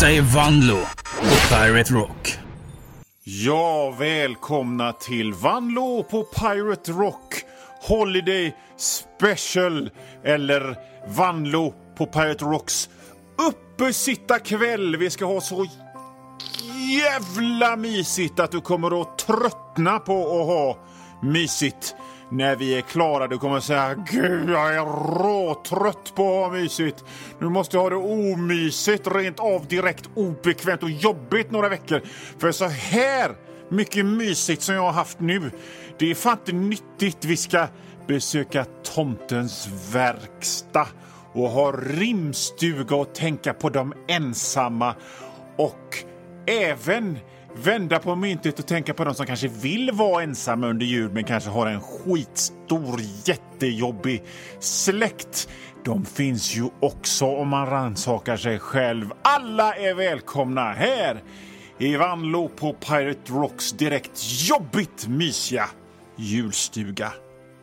Detta är Vanlo på Pirate Rock. Ja, välkomna till Vanlo på Pirate Rock Holiday Special, eller Vanlo på Pirate Rocks uppesittarkväll. Vi ska ha så jävla mysigt att du kommer att tröttna på att ha mysigt. När vi är klara, du kommer att säga: Gud, jag är råtrött på att ha mysigt. Nu måste jag ha det omysigt, rent av direkt obekvämt och jobbigt några veckor. För så här mycket mysigt som jag har haft nu, det är fan inte nyttigt. Vi ska besöka tomtens verkstad och ha rimstuga och tänka på de ensamma. Och även vända på myntet och tänka på de som kanske vill vara ensamma under jul men kanske har en skitstor, jättejobbig släkt. De finns ju också om man rannsakar sig själv. Alla är välkomna här i Vanlo på Pirate Rocks direkt jobbigt mysiga julstuga.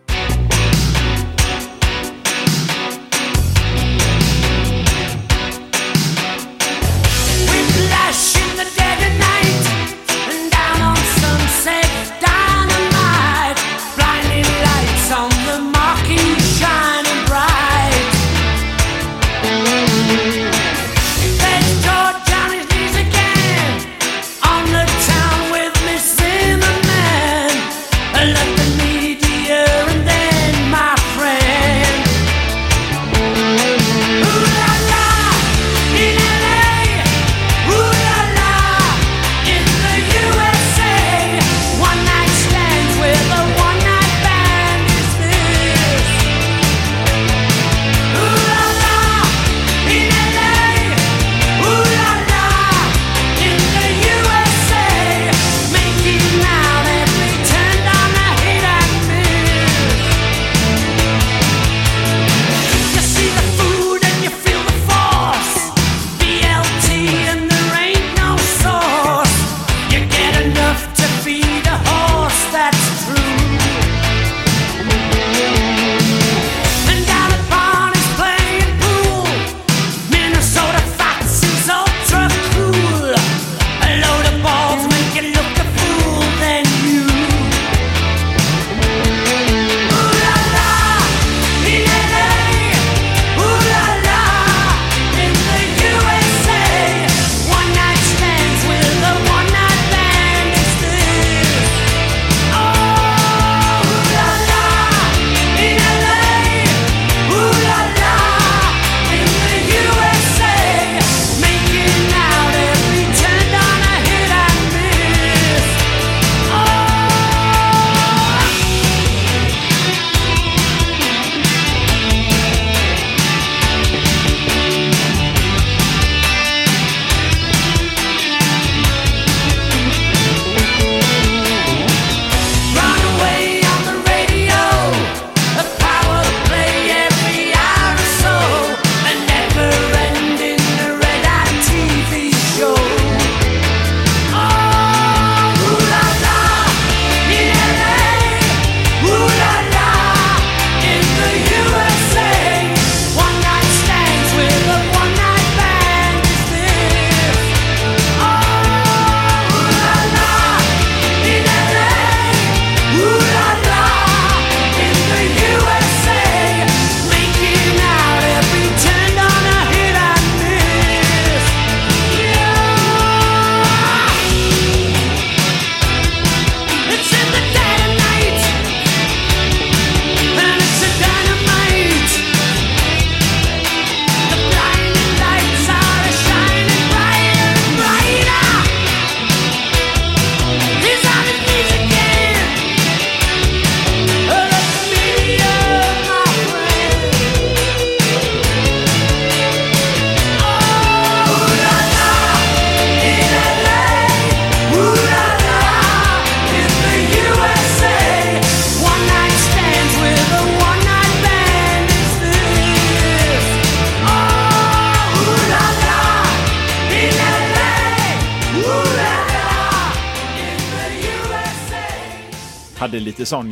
Hade lite sån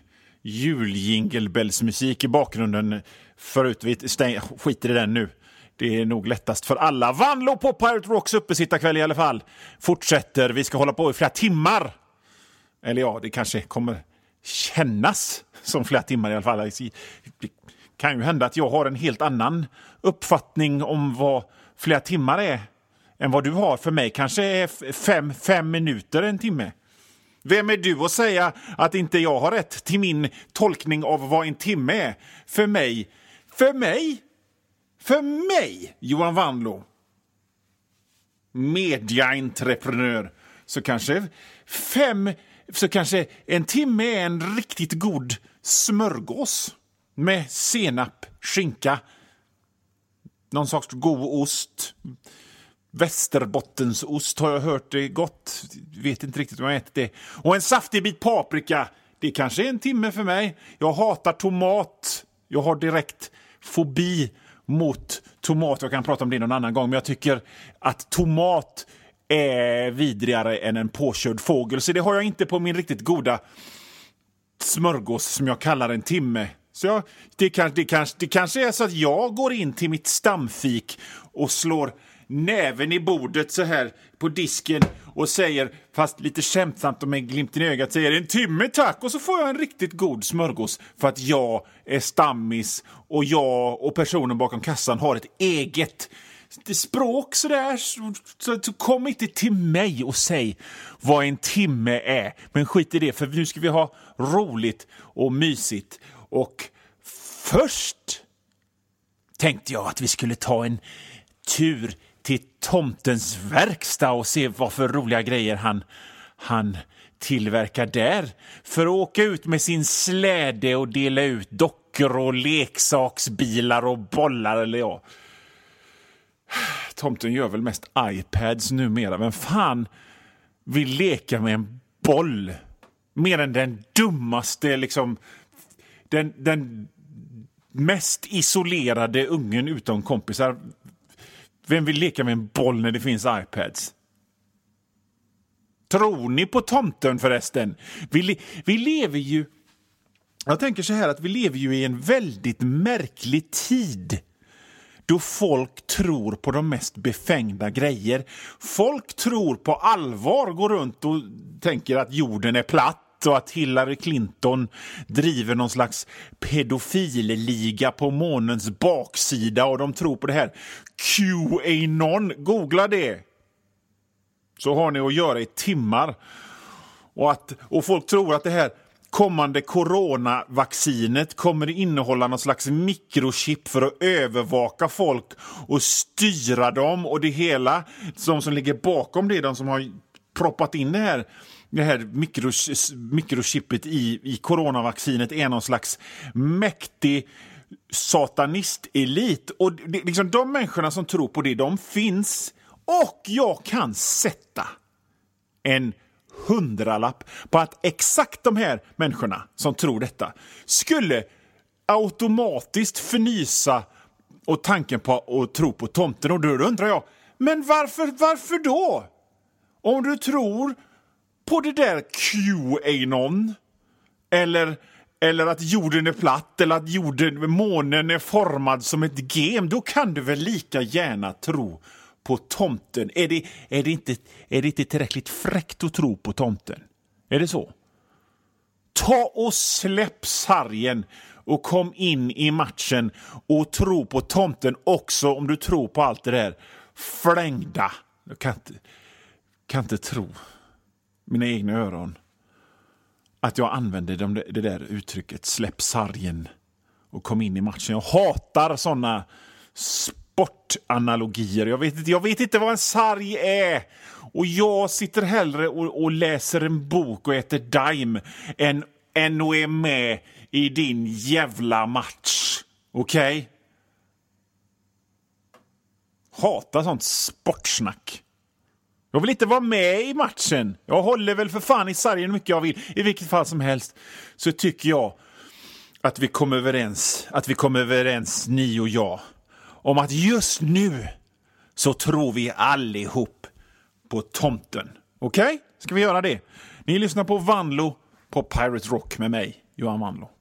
juljinglebellsmusik i bakgrunden förut. Vi skiter i den nu. Det är nog lättast för alla. Vanlo på Pirate Rocks uppesittarkväll i alla fall. Fortsätter. Vi ska hålla på i flera timmar. Eller ja, det kanske kommer kännas som flera timmar i alla fall. Det kan ju hända att jag har en helt annan uppfattning om vad flera timmar är än vad du har. För mig kanske är fem minuter en timme. Vem är du att säga att inte jag har rätt till min tolkning av vad en timme är? För mig, Johan Vanlo, mediaentreprenör, så kanske en timme är en riktigt god smörgås med senap, skinka, någon sorts god ost. Västerbottensost har jag hört det gott. Vet inte riktigt om jag ätit det. Och en saftig bit paprika. Det kanske är en timme för mig. Jag hatar tomat. Jag har direkt fobi mot tomat. Jag kan prata om det någon annan gång. Men jag tycker att tomat är vidrigare än en påkörd fågel. Så det har jag inte på min riktigt goda smörgås som jag kallar en timme. Så det kanske är så att jag går in till mitt stamfik och slår näven i bordet så här på disken och säger, fast lite skämtsamt och med glimten i ögat, säger en timme tack, och så får jag en riktigt god smörgås för att jag är stammis och jag och personen bakom kassan har ett eget språk sådär. Så kom inte till mig och säg vad en timme är, men skit i det, för nu ska vi ha roligt och mysigt. Och först tänkte jag att vi skulle ta en tur till tomtens verkstad och se vad för roliga grejer han tillverkar där. För att åka ut med sin släde och dela ut dockor och leksaksbilar och bollar, eller ja. Tomten gör väl mest iPads numera. Men fan vill leka med en boll? Mer än den dummaste, liksom den mest isolerade ungen utan kompisar. Vem vill leka med en boll när det finns iPads? Tror ni på tomten förresten? Vi lever ju... Jag tänker så här att vi lever ju i en väldigt märklig tid. Då folk tror på de mest befängda grejer. Folk tror på allvar, går runt och tänker att jorden är platt. Och att Hillary Clinton driver någon slags pedofilliga på månens baksida. Och de tror på det här QAnon. Googla det. Så har ni att göra i timmar. Och folk tror att det här kommande coronavaccinet kommer innehålla någon slags mikrochip för att övervaka folk och styra dem. Och det hela, de som ligger bakom det, de som har proppat in det här mikrochippet i coronavaccinet, är någon slags mäktig satanistelit. Och det, liksom, de människorna som tror på det, de finns. Och jag kan sätta en 100-lapp på att exakt de här människorna som tror detta skulle automatiskt förnysa och tanken på att tro på tomten. Och då undrar jag, men varför då? Om du tror på det där QAnon eller att jorden är platt eller att månen är formad som ett gem, då kan du väl lika gärna tro på tomten. Är det inte tillräckligt fräckt att tro på tomten? Är det så? Ta och släpp sargen och kom in i matchen och tro på tomten också, om du tror på allt det där flängda. Jag kan inte tro mina egna öron att jag använde det där uttrycket, släpp sargen och kom in i matchen. Jag hatar såna sportanalogier. Jag vet inte vad en sarg är. Och jag sitter hellre och läser en bok och äter daim än att är med i din jävla match. Okej? Hatar sånt sportsnack. Jag vill inte vara med i matchen. Jag håller väl för fan i sargen mycket jag vill. I vilket fall som helst så tycker jag att vi kom överens, ni och jag, om att just nu så tror vi allihop på tomten. Okej? Ska vi göra det? Ni lyssnar på Vanlo på Pirate Rock med mig, Johan Vanlo.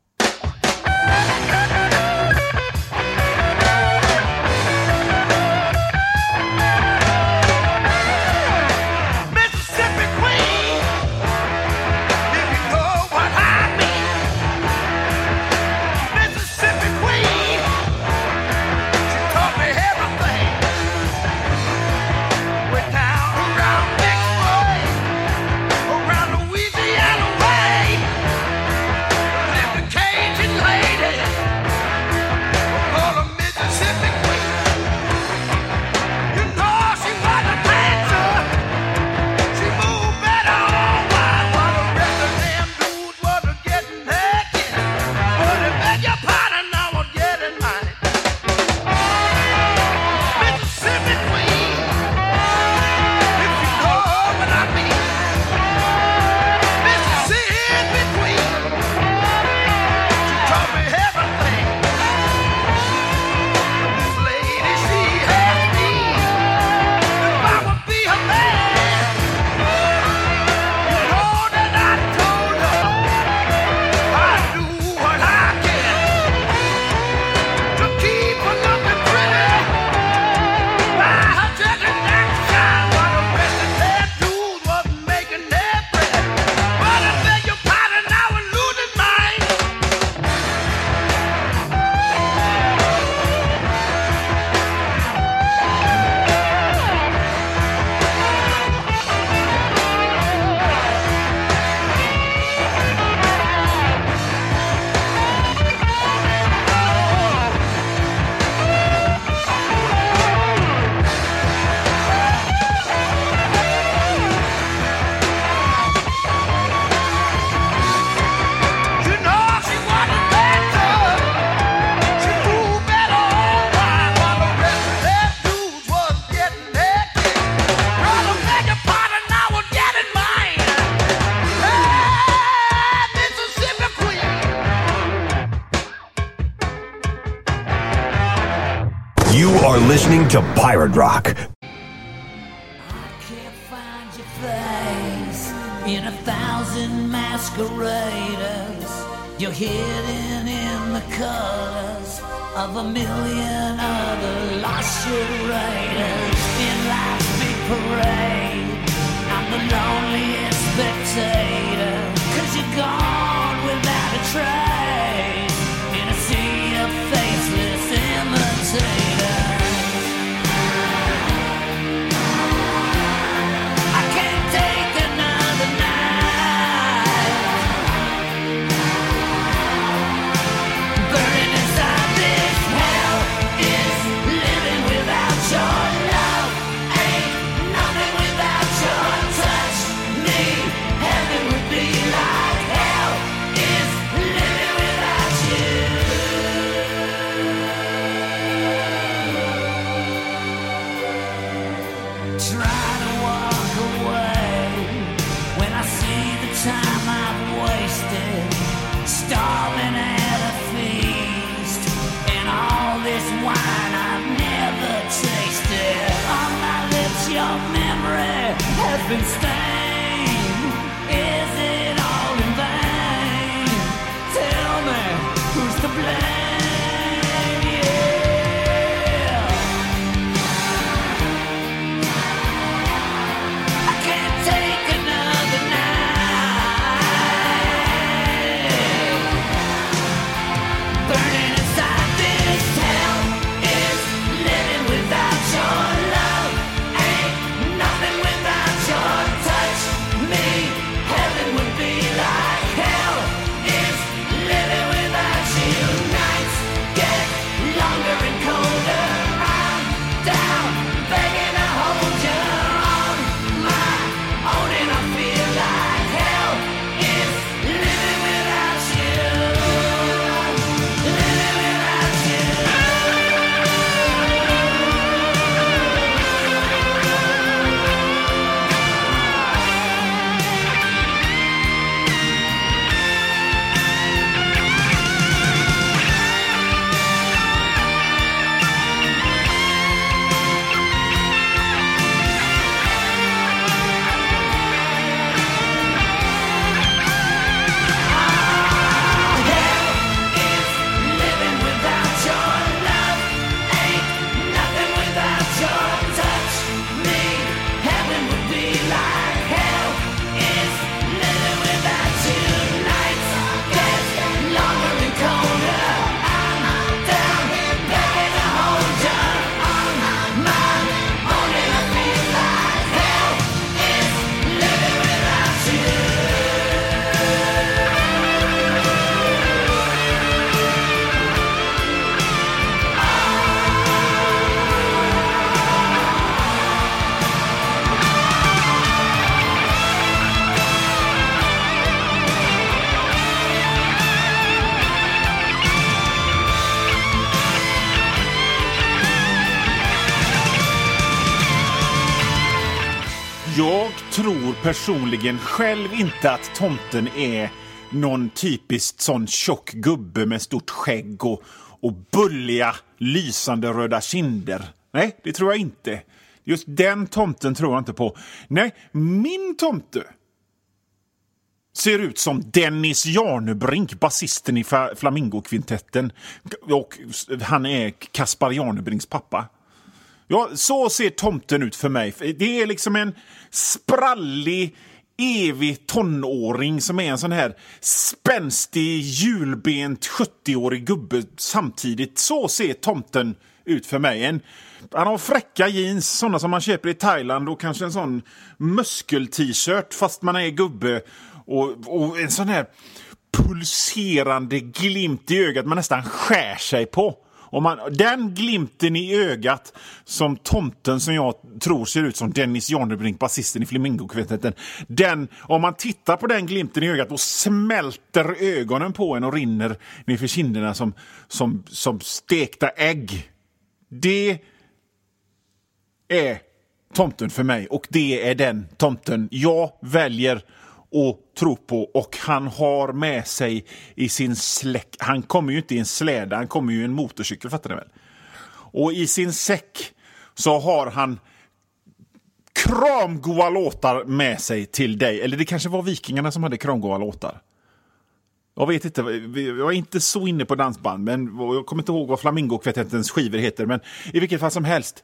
You are listening to Pirate Rock. I can't find your face in 1,000 masqueraders. You're hidden in the colors of 1,000,000 other lost raiders. In life's big parade, I'm the loneliest spectator. 'Cause you're gone without a trace in a sea of faceless imitators. I can't take another night burning inside this hell. Is living without your love. Ain't nothing without your touch. Me, heaven would be like hell. Is living without you. Try to walk away when I see the time I've wasted, starving at a feast, and all this wine I've never tasted. On my lips your memory has been stained. Is it all in vain? Tell me, who's to blame? Yeah. I can't take another night burning inside this hell. Is living without your love. Ain't nothing without your touch. Me, heaven would be like hell. Is living without you. Nights get longer and colder. I'm down, begging to hold you on my own, and I feel like hell. Is living without you. Living without you. Living without your love. Ain't nothing without your touch. Me, heaven would be like hell. Is living without you. Nights get longer and colder. I'm down, begging to hold you on my own, and I feel like hell. Is living without you. Jag tror personligen själv inte att tomten är någon typiskt sån tjock gubbe med stort skägg och bulliga, lysande röda kinder. Nej, det tror jag inte. Just den tomten tror jag inte på. Nej, min tomte ser ut som Dennis Jarnebrink, basisten i Flamingokvintetten. Och han är Kaspar Jarnebrinks pappa. Ja, så ser tomten ut för mig. Det är liksom en sprallig, evig tonåring som är en sån här spänstig, julbent 70-årig gubbe samtidigt. Så ser tomten ut för mig. Han har fräcka jeans, sådana som man köper i Thailand, och kanske en sån muskel-t-shirt fast man är gubbe, och en sån här pulserande glimt i ögat man nästan skär sig på. Den glimten i ögat som tomten, som jag tror ser ut som Dennis Jarnebrink, basisten i Flamingokvintetten, om man tittar på den glimten i ögat, då smälter ögonen på en och rinner ner för kinderna som stekta ägg. Det är tomten för mig, och det är den tomten jag väljer och tro på. Och han har med sig i sin släck, han kommer ju inte i en släde, han kommer ju i en motorcykel, fattar ni väl? Och i sin säck så har han kramgoa låtar med sig till dig. Eller det kanske var Vikingarna som hade kramgoa låtar. Jag vet inte, jag är inte så inne på dansband, men jag kommer inte ihåg vad Flamingokvartettens skivor heter, men i vilket fall som helst.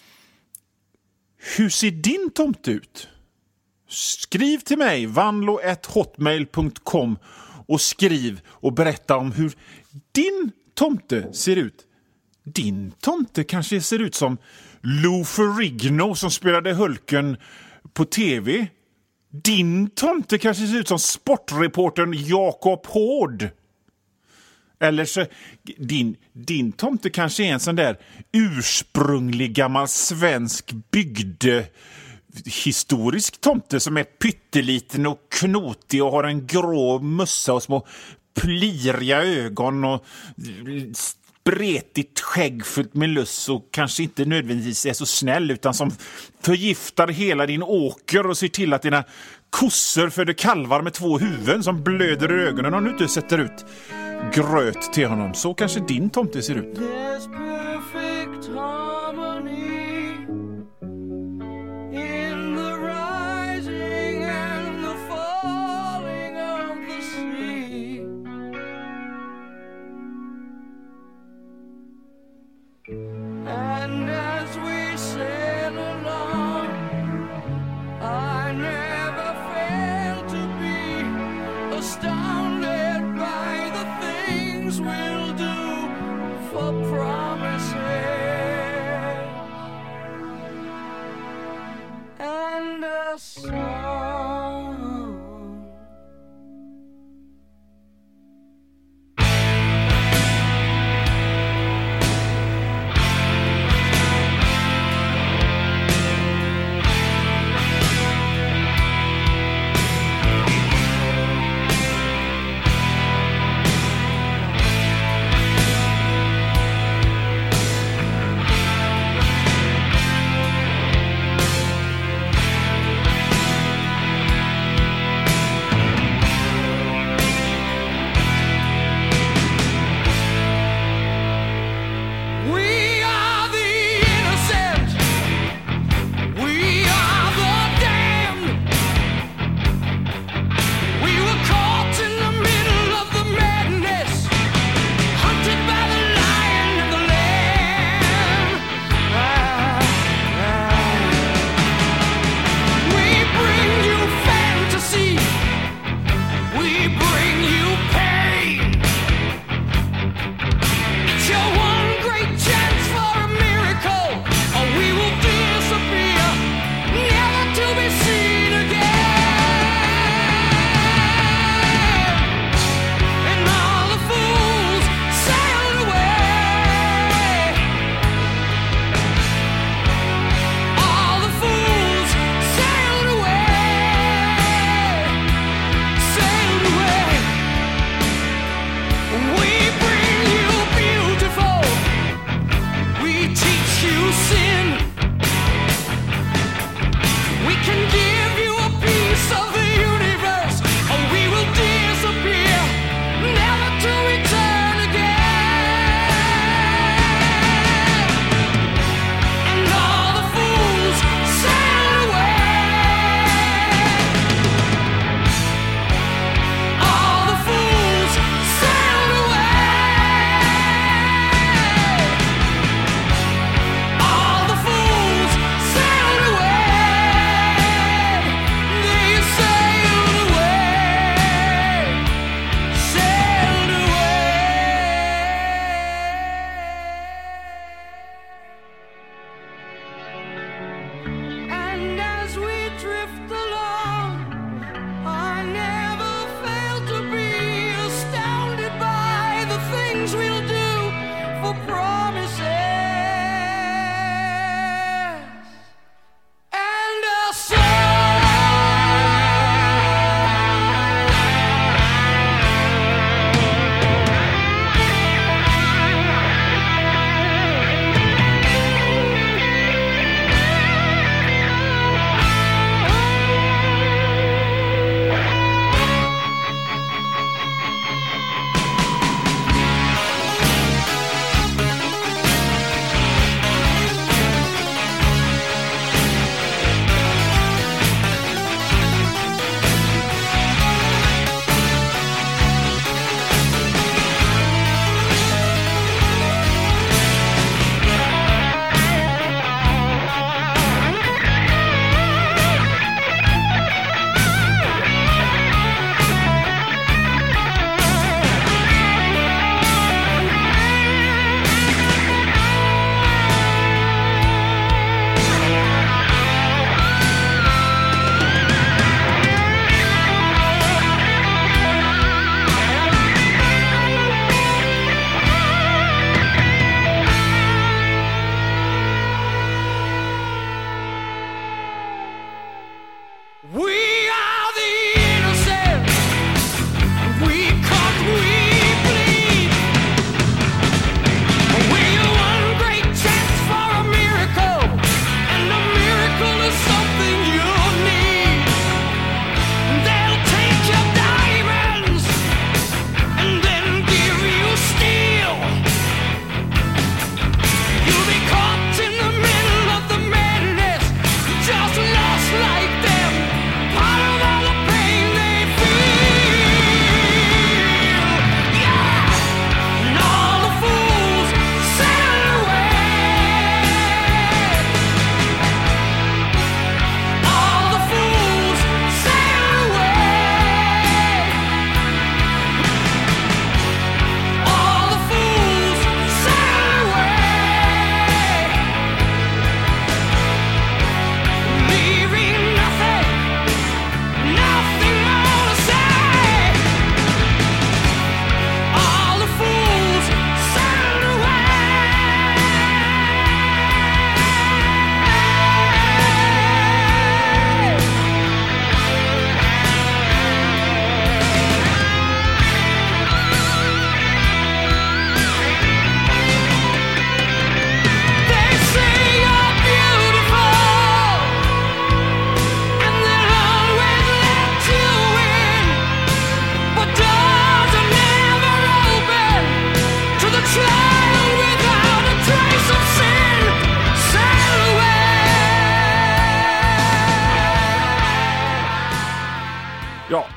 Hur ser din tomte ut? Skriv till mig, vanlo@hotmail.com, och skriv och berätta om hur din tomte ser ut. Din tomte kanske ser ut som Lou Ferrigno som spelade Hulken på tv. Din tomte kanske ser ut som sportreportern Jakob Hård. Eller så din tomte kanske är en sån där ursprunglig gammal svensk bygde historisk tomte som är pytteliten och knotig och har en grå mössa och små pliriga ögon och spretigt skägg fullt med luss och kanske inte nödvändigtvis är så snäll utan som förgiftar hela din åker och ser till att dina kossor föder kalvar med 2 huvuden som blöder i ögonen om du inte sätter ut gröt till honom. Så kanske din tomte ser ut.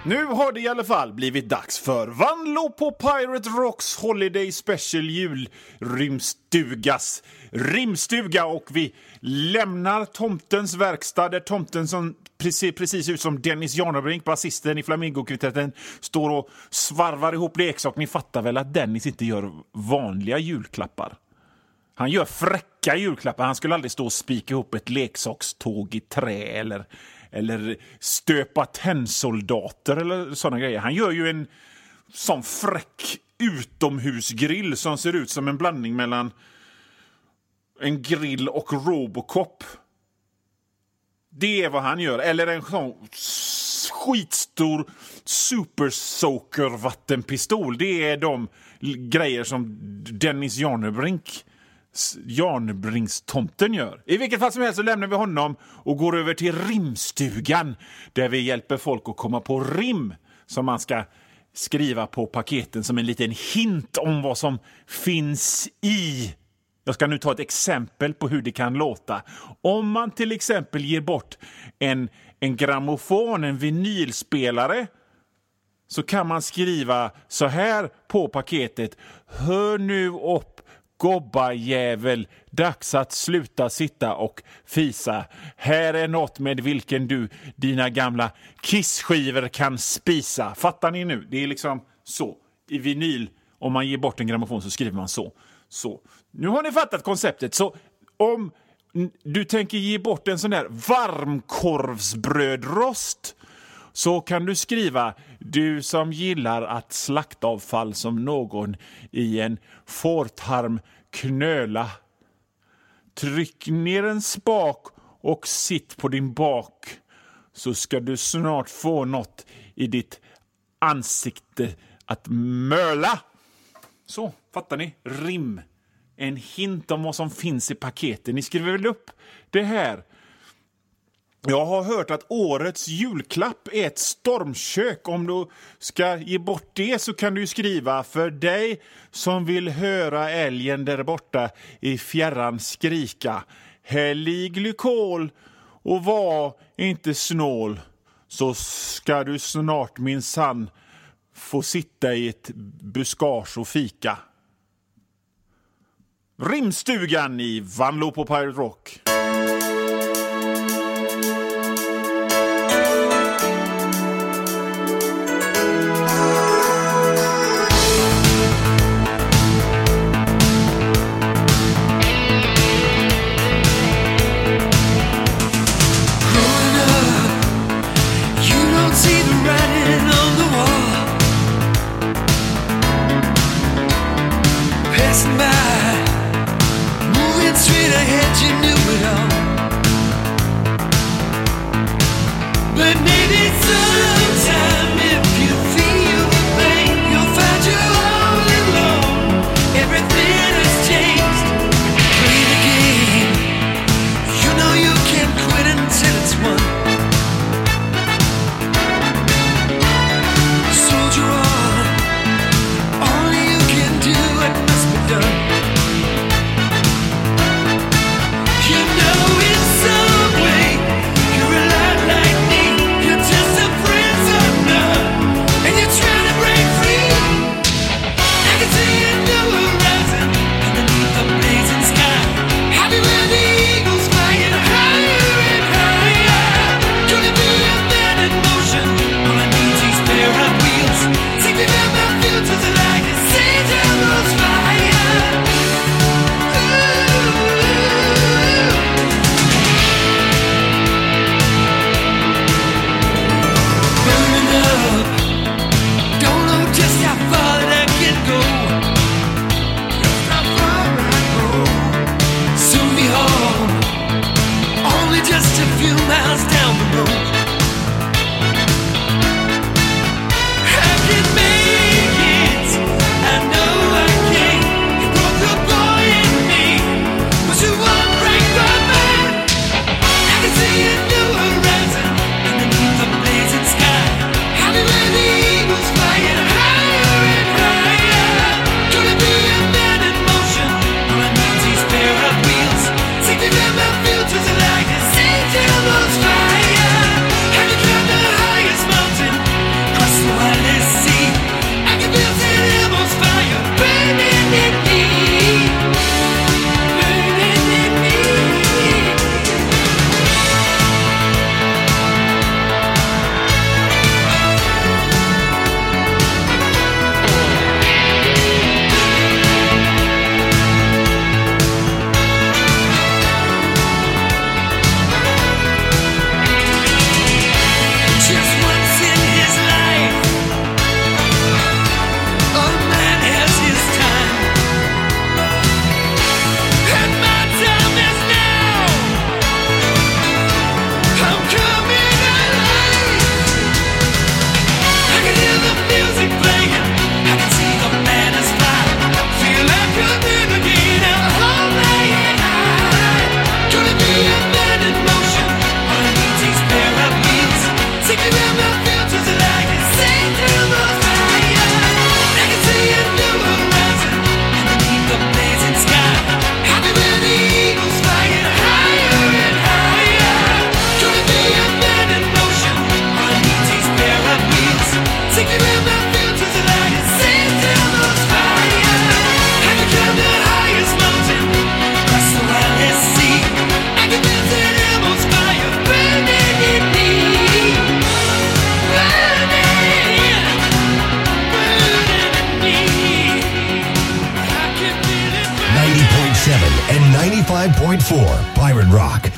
Nu har det i alla fall blivit dags för Vanlo på Pirate Rocks Holiday Special julrymstugas rimstuga, och vi lämnar tomtens verkstad där tomten som precis ut som Dennis Jarnebrink, basisten i Flamingokvintetten, står och svarvar ihop leksaker. Ni fattar väl att Dennis inte gör vanliga julklappar. Han gör fräcka julklappar. Han skulle aldrig stå och spika ihop ett leksakståg i trä eller stöpa tennsoldater eller sådana grejer. Han gör ju en sån fräck utomhusgrill som ser ut som en blandning mellan en grill och Robocop. Det är vad han gör. Eller en sån skitstor Super Soaker vattenpistol. Det är de grejer som Dennis Jarnebrinkstomten gör. I vilket fall som helst så lämnar vi honom och går över till rimstugan, där vi hjälper folk att komma på rim som man ska skriva på paketen som en liten hint om vad som finns i. Jag ska nu ta ett exempel på hur det kan låta. Om man till exempel ger bort en grammofon, en vinylspelare, så kan man skriva så här på paketet: hör nu upp, gobbajävel, dags att sluta sitta och fisa. Här är något med vilken du dina gamla kissskivor kan spisa. Fattar ni nu? Det är liksom så. I vinyl, om man ger bort en grammofon så skriver man så. Nu har ni fattat konceptet. Så om du tänker ge bort en sån där varmkorvsbrödrost, så kan du skriva: du som gillar att slaktavfall som någon i en fårtarm knöla. Tryck ner en spak och sitt på din bak, så ska du snart få något i ditt ansikte att möla. Så, fattar ni? Rim. En hint om vad som finns i paketen. Ni skriver väl upp det här. Jag har hört att årets julklapp är ett stormkök. Om du ska ge bort det så kan du skriva: för dig som vill höra älgen där borta i fjärran skrika. Häll i glykol och var inte snål, så ska du snart minsann få sitta i ett buskage och fika. Rimstugan i Vanlo på Pirate Rock. It's so great, you're a lot like me, you're just a prince. 97 and 95.4 Pirate Rock.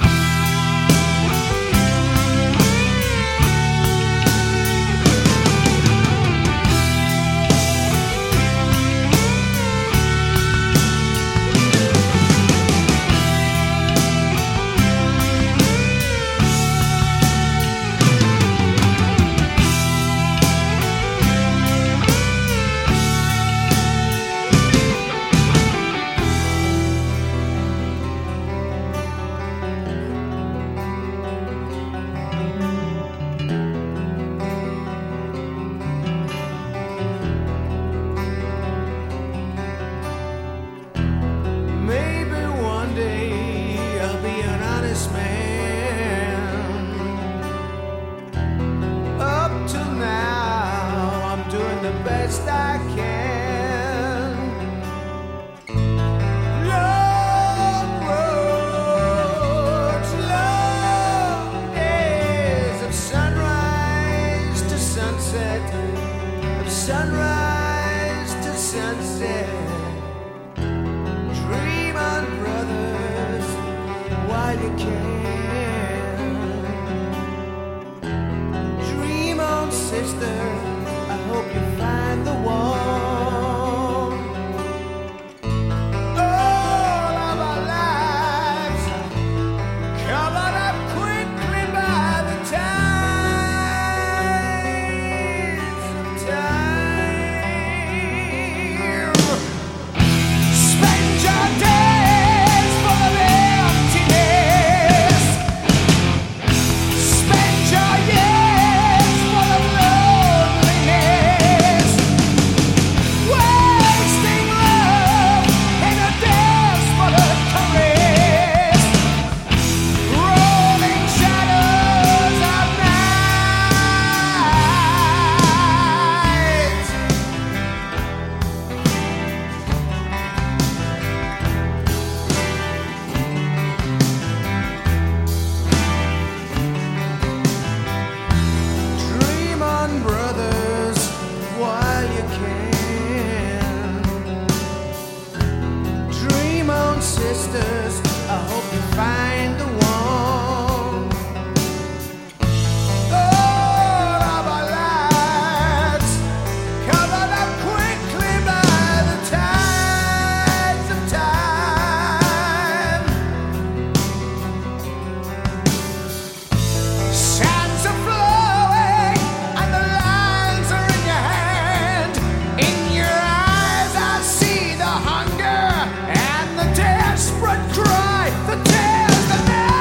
Sunrise to sunset, dream on, brothers, while you can. Dream on, sister, I hope you find the one. All of our lives covered up quickly by the tides of time. Spend your days full of emptiness. Spend your years full of loneliness. Wasting love in a desperate caress. Rolling shadows of night. Dream on, brothers, while you can. Dream on, sisters, I hope you find the one. All of our lives covered up quickly by the tides of time. Sands are flowing and the lines are in your hand. In your eyes I see the hunger and the desperate cry, the tears, the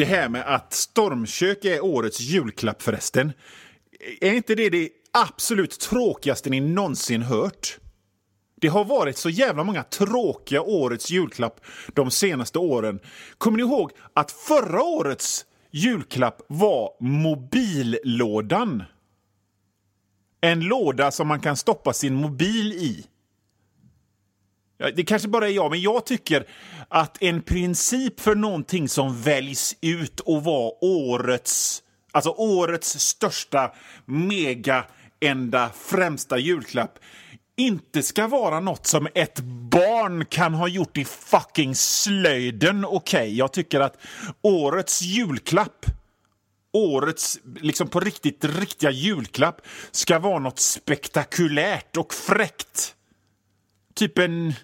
det här med att stormkök är årets julklapp förresten. Är inte det absolut tråkigaste ni någonsin hört? Det har varit så jävla många tråkiga årets julklapp de senaste åren. Kommer ni ihåg att förra årets julklapp var mobillådan? En låda som man kan stoppa sin mobil i. Ja, det kanske bara är jag, men jag tycker att en princip för någonting som väljs ut och var årets största, mega, enda, främsta julklapp inte ska vara något som ett barn kan ha gjort i fucking slöjden. Okej, jag tycker att årets julklapp, årets liksom på riktiga julklapp ska vara något spektakulärt och fräckt. Typ en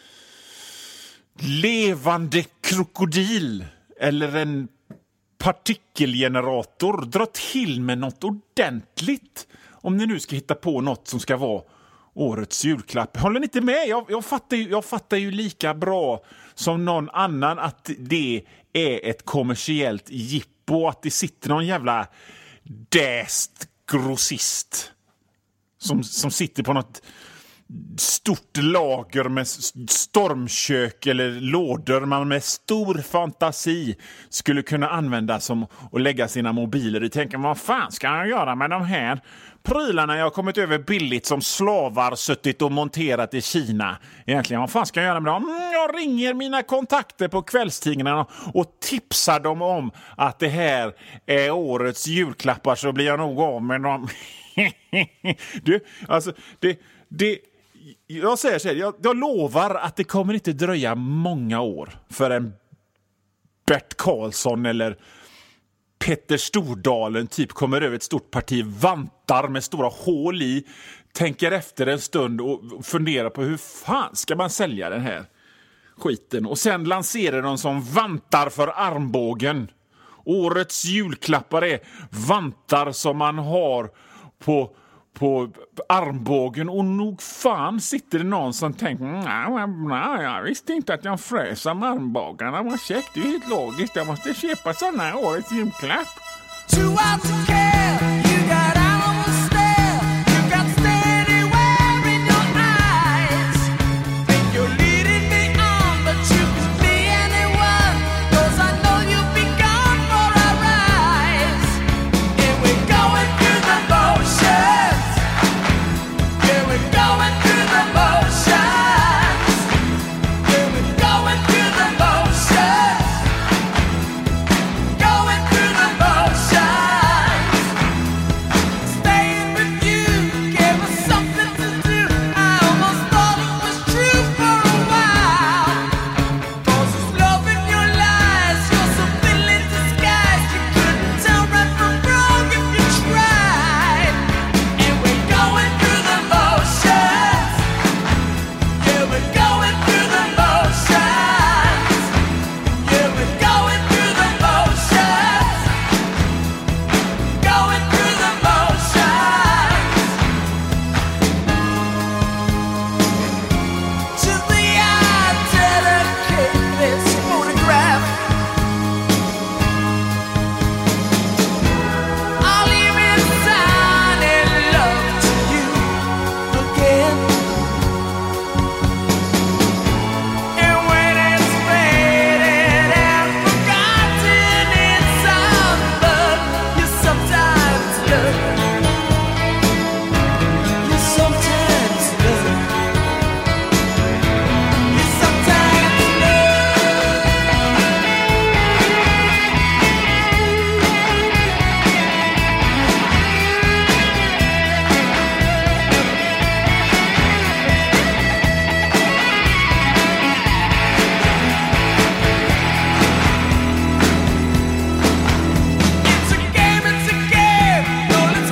levande krokodil eller en partikelgenerator. Dra till med något ordentligt om ni nu ska hitta på något som ska vara årets julklapp. Håller ni inte med? Jag fattar ju lika bra som någon annan att det är ett kommersiellt jippo, att det sitter någon jävla däst grossist som sitter på något stort lager med stormkök eller lådor man med stor fantasi skulle kunna använda som att lägga sina mobiler i. Tänker, vad fan ska jag göra med de här prylarna jag har kommit över billigt som slavar suttit och monterat i Kina? Egentligen, vad fan ska jag göra med dem? Jag ringer mina kontakter på kvällstidningarna och tipsar dem om att det här är årets julklappar, så blir jag nog av med dem. Du, alltså jag säger så här, jag lovar att det kommer inte dröja många år för en Bert Karlsson eller Petter Stordalen typ kommer över ett stort parti vantar med stora hål i, tänker efter en stund och funderar på hur fan ska man sälja den här skiten, och sen lanserar de som vantar för armbågen. Årets julklappar är vantar som man har på armbågen, och nog fan sitter det någon som tänker nej, jag visste inte att jag frös om armbågarna. Vad käckt, det är helt logiskt. Jag måste köpa sådana här årets julklapp. Too out to care, you got animal stare, you got steady wear in your eyes. Think you're leading me on, but you could be anyone, 'cause I know you'll be gone for a ride. And we're going through the motions, yeah, we're going through the motions, yeah, we're going through the motions, going through the motions. Staying with you gave us something to do. I almost thought it was true for a while. 'Cause it's love in your lies, you're so fill in disguise. You couldn't tell right from wrong if you tried. And we're going through the motions, yeah, we're going through the motions, yeah, we're going through the motions, going through the motions. To the eye, dedicate this photograph. I'll leave it signing love to you again. And when it's faded and forgotten in some blood, you sometimes look, you sometimes look, you sometimes it's a game, don't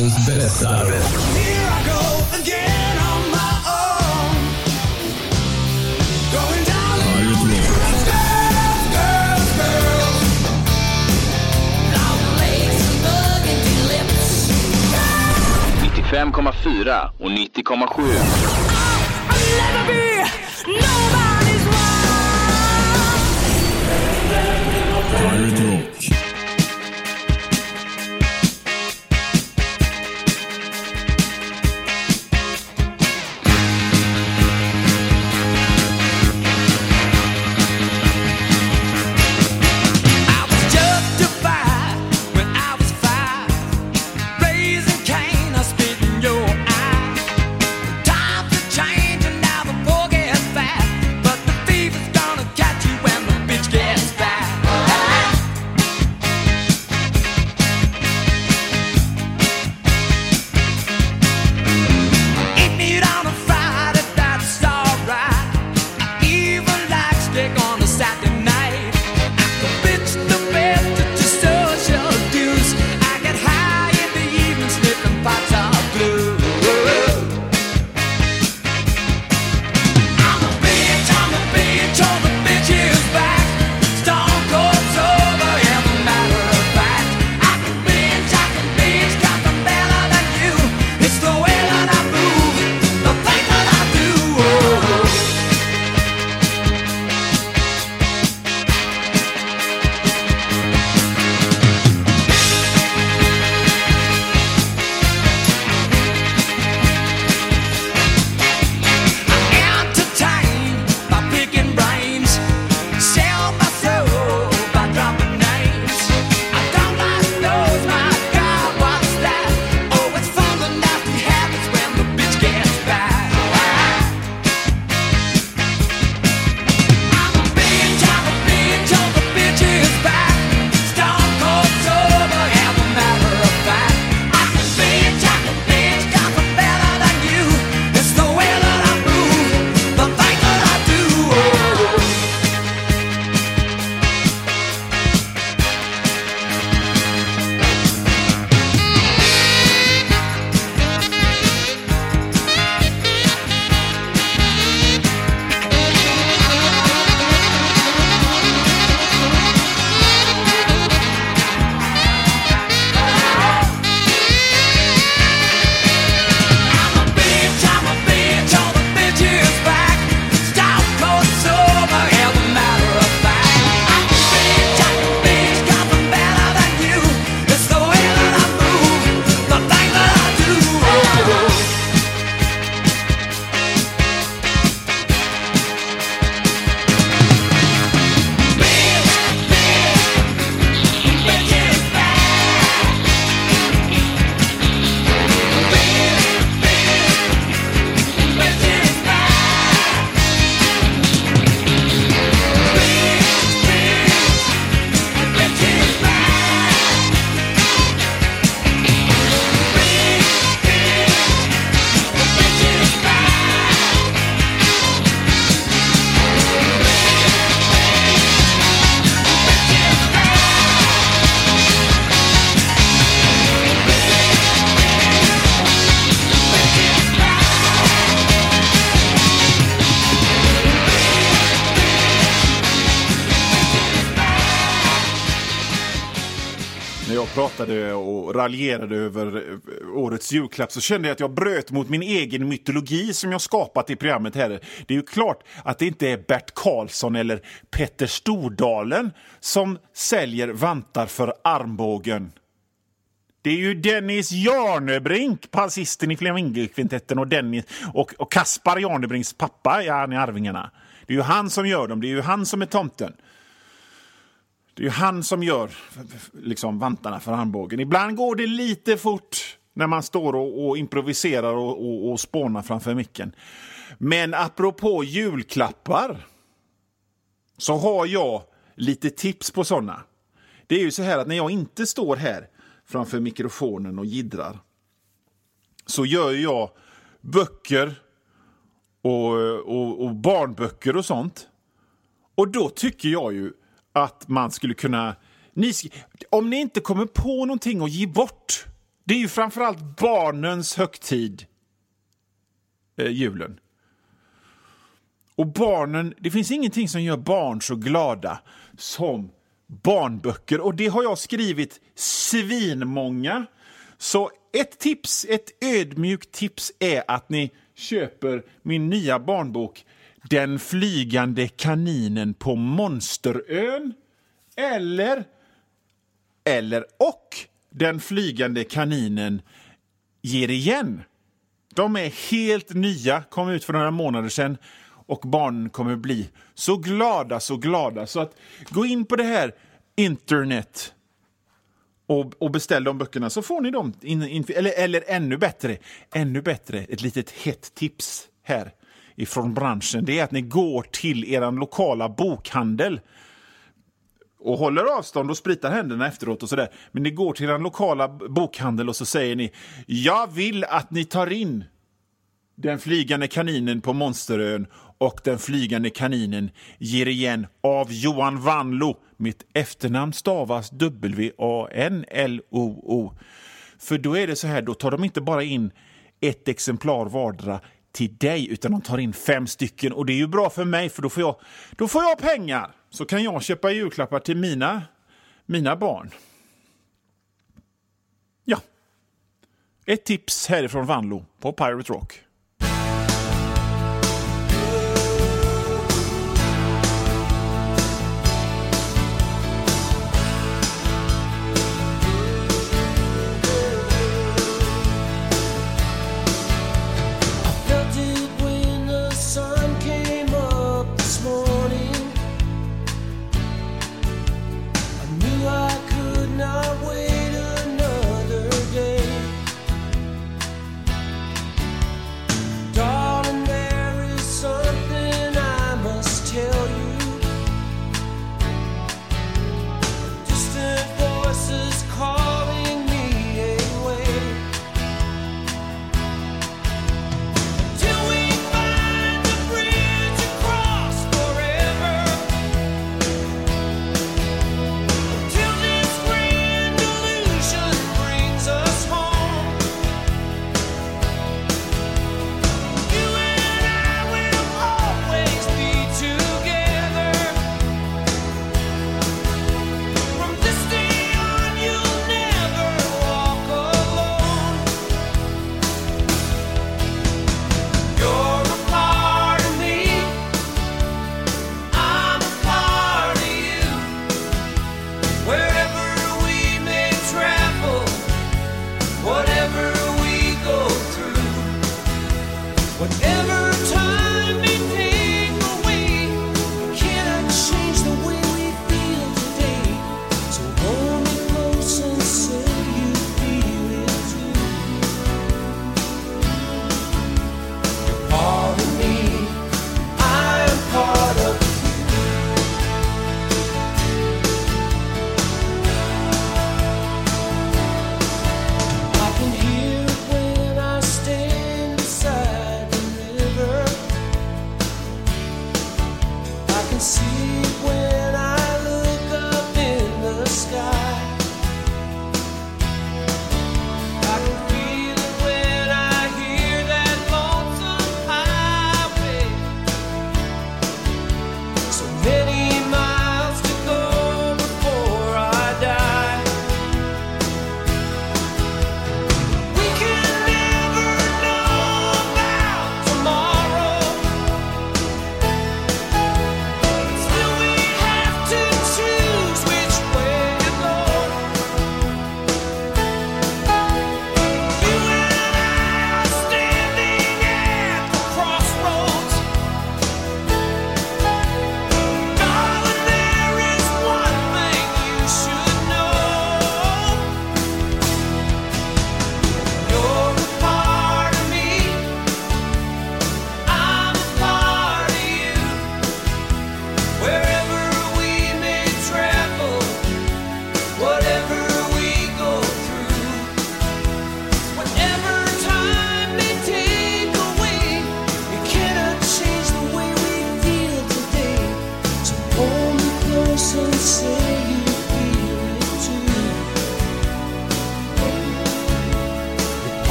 Marcus berättar. Here I go again on my own. Going down Pirate Rock. girls, girls. Long legs and burgundy lips. 95,4 och 90,7. I'll never be nobody's wife. Pirate Rock. I was justified when I was 5, raising Cain, I spit in your eye. Times have changed and now the poor get fat, but the thief is gonna catch you when the bitch gets back. Eat meat on a Friday, that's alright. I even like steak on a Saturday night. Bitch, the best at your social dues. I get high in the evening, sniffing pots of glue. I'm a bitch, all the bitch is back. Stone cold sober, as a matter of fact. I can binge, got them better than you. It's the way that I move, the thing that I do. Entertained by picking brains, sell my soul by dropping names. I don't like those, my God, what's that? Oh, it's fun, the nasty habits when the bitch gets back. I'm a bitch, all the bitch is back. Stone cold sober, as a matter of fact. I can binge, got them better than you. It's the way that I move, the thing that I do. I'm a bitch, all the bitch is back. Stone cold sober, as a matter of fact. I can binge, got them better than you. It's the way that I move, the thing that I do. Bitch is back. Bitch is back. Bitch is När jag pratade och raljerade över årets julklapp så kände jag att jag bröt mot min egen mytologi som jag skapat i programmet här. Det är ju klart att det inte är Bert Karlsson eller Petter Stordalen som säljer vantar för armbågen. Det är ju Dennis Jarnebrink, passisten i Flamingokvintetten, och Dennis och Kaspar Jarnebrinks pappa, ja, han är Arvingarna. Det är ju han som gör dem, det är ju han som är tomten. Det är ju han som gör liksom vantarna för armbågen. Ibland går det lite fort när man står och improviserar och spånar framför micken. Men apropå julklappar så har jag lite tips på sådana. Det är ju så här att när jag inte står här framför mikrofonen och jiddrar så gör jag böcker och barnböcker och sånt. Och då tycker jag ju att man skulle kunna... om ni inte kommer på någonting att ge bort, Det är ju framförallt barnens högtid, julen. Och barnen, det finns ingenting som gör barn så glada som barnböcker. Och det har jag skrivit svinmånga. Så ett ödmjukt tips är att ni köper min nya barnbok Den flygande kaninen på Monsterön. Och Den flygande kaninen ger igen. De är helt nya, kom ut för några månader sedan. Och barnen kommer bli så glada. Så att gå in på det här internet och beställ de böckerna, så får ni dem. Eller ännu bättre, ett litet hett tips här ifrån branschen. Det är att ni går till er lokala bokhandel och håller avstånd och spritar händerna efteråt och sådär. Men ni går till er lokala bokhandel och så säger ni: jag vill att ni tar in Den flygande kaninen på Monsterön och Den flygande kaninen ger igen av Johan Vanlo. Mitt efternamn stavas Wanloo. För då är det så här, då tar de inte bara in ett exemplar vardera till dig, utan de tar in 5 stycken. Och det är ju bra för mig, för då får jag pengar. Så kan jag köpa julklappar till mina barn. Ja. Ett tips härifrån Vanlo på Pirate Rock.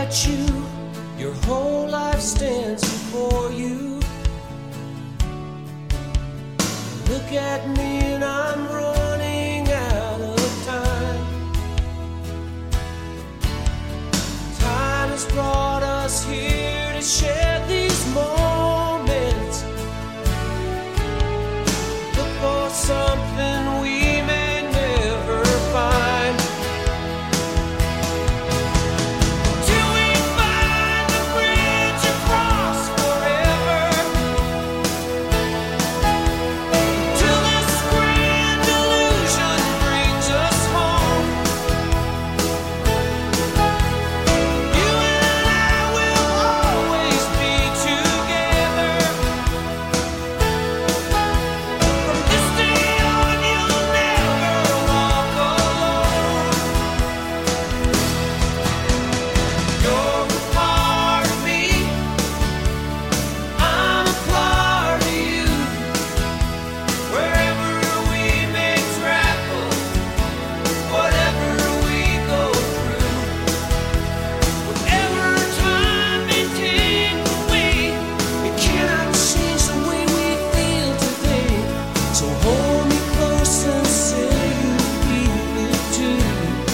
at you, your whole life stands before you. Look at me and I'm running out of time. Time has brought us here to share these moments. Look for something we may never find. Till we find the bridge across forever. Till this grand illusion brings us home. You and I will always be together. From this day on, you'll never walk alone. You're a part of me, I'm a part of you. Wherever we may travel, whatever we go through, whatever time may take away, it cannot change the way we feel today. So hold me close and say you feel it too.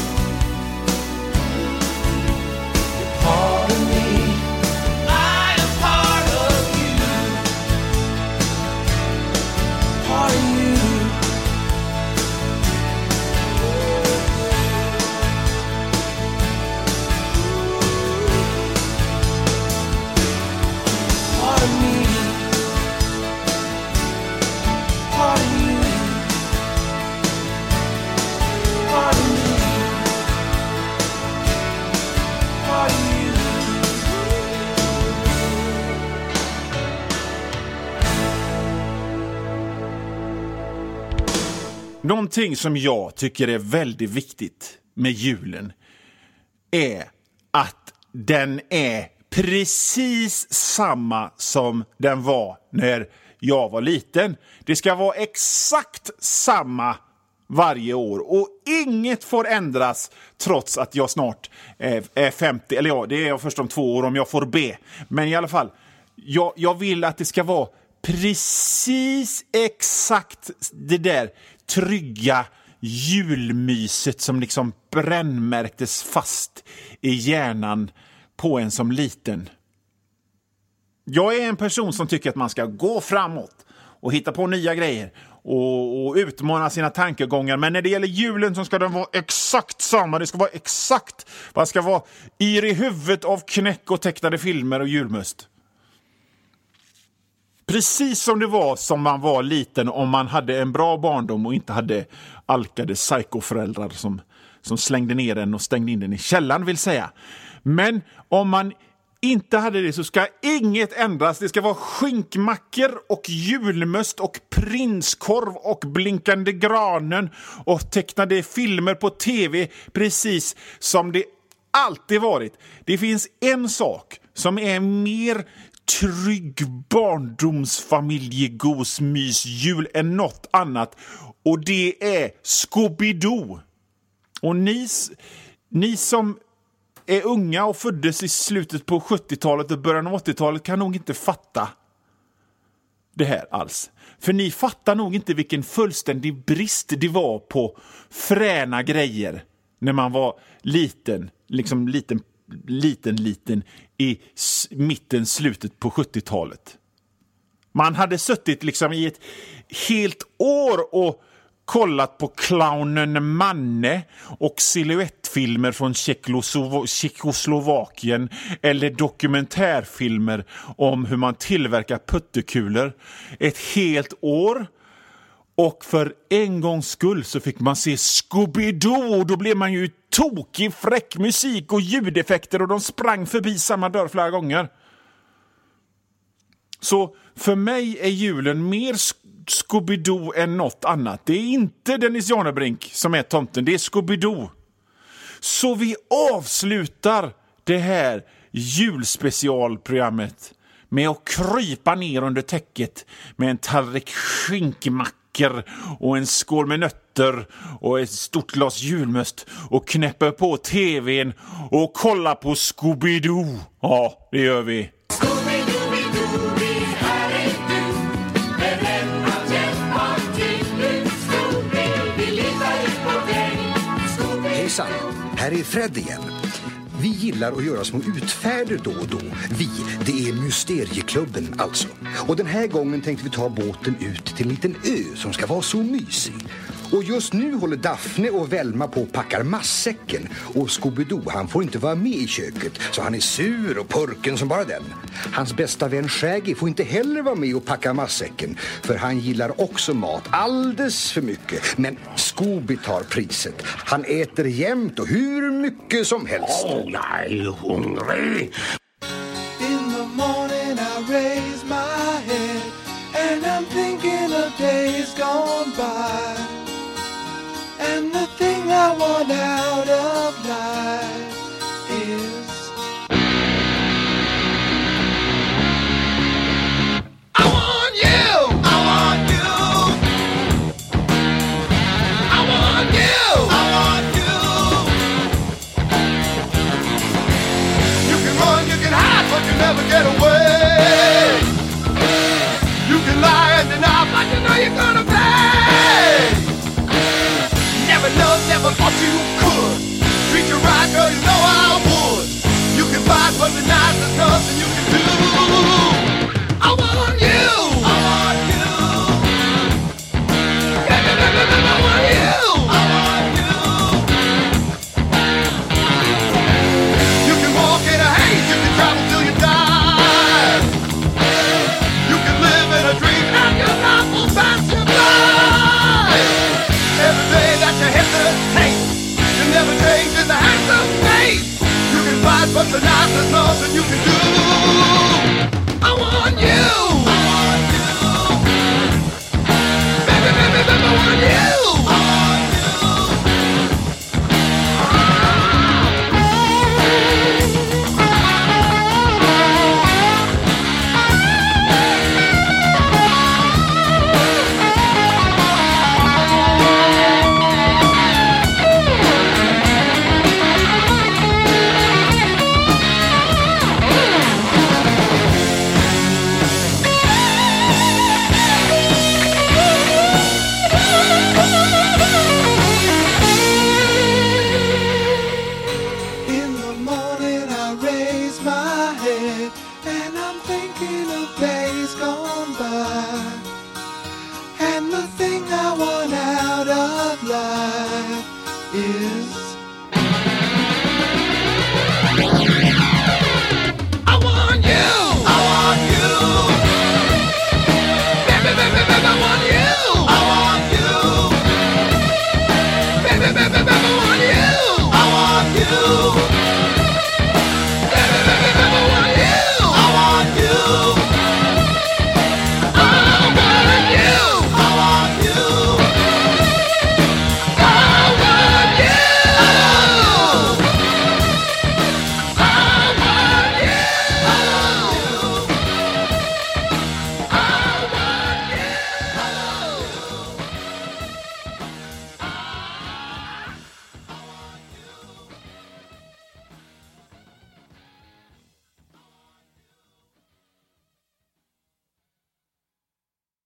You're part of me, I am part of you. Part of you. Part of me. Part of you. Part of me. Part of you. Någonting som jag tycker är väldigt viktigt med julen är att den är precis samma som den var när jag var liten. Det ska vara exakt samma varje år och inget får ändras trots att jag snart är 50. Eller ja, det är jag först om 2 år om jag får be. Men i alla fall, jag vill att det ska vara precis exakt det där trygga julmyset som liksom brännmärktes fast i hjärnan på en som liten. Jag är en person som tycker att man ska gå framåt och hitta på nya grejer och utmana sina tankegångar. Men när det gäller julen så ska den vara exakt samma. Det ska vara exakt. Man ska vara yr i huvudet av knäck och tecknade filmer och julmust. Precis som det var som man var liten om man hade en bra barndom och inte hade alkade psykoföräldrar som slängde ner den och stängde in den i källan vill säga. Men om man inte hade det så ska inget ändras. Det ska vara skinkmackor och julmust och prinskorv och blinkande granen och tecknade filmer på tv precis som det alltid varit. Det finns en sak som är mer trygg barndomsfamiljegosmysjul än något annat och det är Scooby-Doo. Och ni som är unga och föddes i slutet på 70-talet och början av 80-talet kan nog inte fatta det här alls. För ni fattar nog inte vilken fullständig brist det var på fräna grejer när man var liten, liksom liten i mitten, slutet på 70-talet. Man hade suttit liksom i ett helt år och kollat på clownen Manne och silhuettfilmer från Tjeckoslovakien eller dokumentärfilmer om hur man tillverkar puttekulor ett helt år. Och för en gångs skull så fick man se Scooby-Doo och då blev man ju tokig, fräck musik och ljudeffekter och de sprang förbi samma dörr flera gånger. Så för mig är julen mer Scooby-Doo än något annat. Det är inte Dennis Janebrink som är tomten, det är Scooby-Doo. Så vi avslutar det här julspecialprogrammet med att krypa ner under täcket med en tallrik skinkmackor och en skål med nötter nötter och ett stort glas julmust och knäpper på tvn och kollar på Scooby-Doo. Ja, det gör vi. Hejsan, här är Fred igen. Vi gillar att göra små utfärder då och då. Vi, det är Mysterieklubben alltså. Och den här gången tänkte vi ta båten ut till en liten ö som ska vara så mysig. Och just nu håller Daphne och Velma på och packar massäcken. Och Scooby-Doo, han får inte vara med i köket, så han är sur och purken som bara den. Hans bästa vän Shaggy får inte heller vara med och packa massäcken, för han gillar också mat alldeles för mycket. Men Scooby tar priset. Han äter jämt och hur mycket som helst. Jag är hungrig. In the morning I raise my head and I'm thinking of days gone by. And the thing I want out of life is I want you! I want you! I want you! I want you! You can run, you can hide, but you never get away. You can lie and deny, but you know you're gonna pay. Never loved, never thought you could. Treat you right, girl, you know I would. You can fight, but tonight there's nothing you can do. I want you. I want you. I want you. I want you. You can walk in a haze, you can travel till you die. You can live in a dream and your life will pass you by. Every day that you hesitate, you never change in the hands of fate. You can fight, but tonight there's nothing you can do.